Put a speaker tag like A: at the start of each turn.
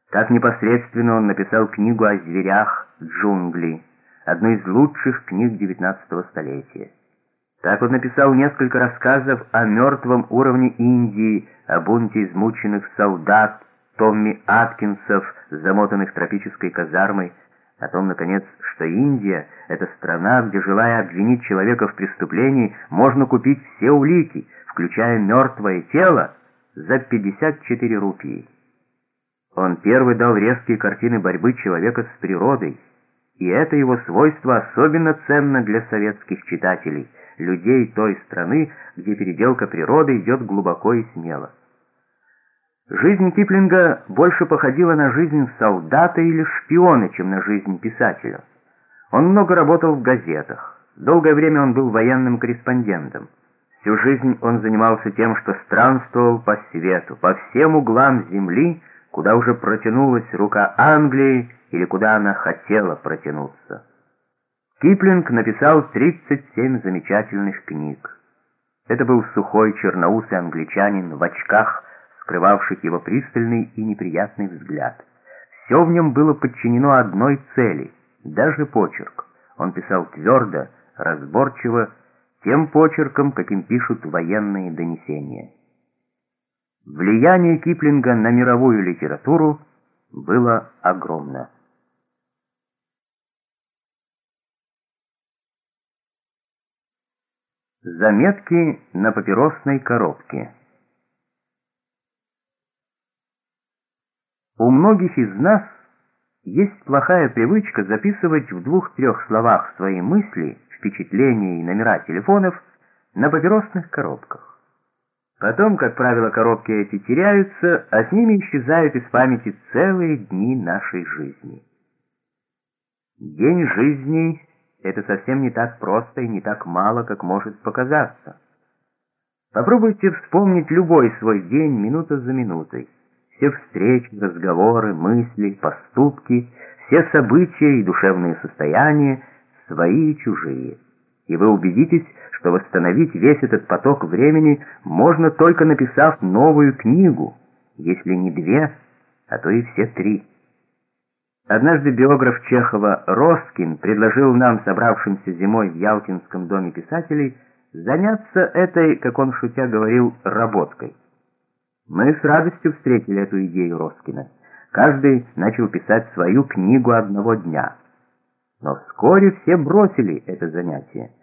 A: Так непосредственно он написал книгу о зверях «Джунгли», одну из лучших книг XIX столетия. Так он написал несколько рассказов о мертвом уровне Индии, о бунте измученных солдат, Томми Аткинсов, замотанных тропической казармой, о том, наконец, что Индия — это страна, где, желая обвинить человека в преступлении, можно купить все улики, включая мертвое тело, за 54 рупии. Он первый дал резкие картины борьбы человека с природой, и это его свойство особенно ценно для советских читателей, людей той страны, где переделка природы идет глубоко и смело. Жизнь Киплинга больше походила на жизнь солдата или шпиона, чем на жизнь писателя. Он много работал в газетах. Долгое время он был военным корреспондентом. Всю жизнь он занимался тем, что странствовал по свету, по всем углам земли, куда уже протянулась рука Англии или куда она хотела протянуться. Киплинг написал 37 замечательных книг. Это был сухой черноусый англичанин в очках, скрывавших его пристальный и неприятный взгляд. Все в нем было подчинено одной цели, даже почерк. Он писал твердо, разборчиво, тем почерком, каким пишут военные донесения. Влияние Киплинга на мировую литературу было огромно. Заметки на папиросной коробке. У многих из нас есть плохая привычка записывать в 2-3 словах свои мысли, впечатления и номера телефонов на папиросных коробках. Потом, как правило, коробки эти теряются, а с ними исчезают из памяти целые дни нашей жизни. День жизни — это совсем не так просто и не так мало, как может показаться. Попробуйте вспомнить любой свой день минута за минутой. Все встречи, разговоры, мысли, поступки, все события и душевные состояния, свои и чужие. И вы убедитесь, что восстановить весь этот поток времени можно только написав новую книгу, если не 2, а то и все 3. Однажды биограф Чехова Роскин предложил нам, собравшимся зимой в Ялтинском доме писателей, заняться этой, как он шутя говорил, работкой. Мы с радостью встретили эту идею Роскина. Каждый начал писать свою книгу одного дня. Но вскоре все бросили это занятие.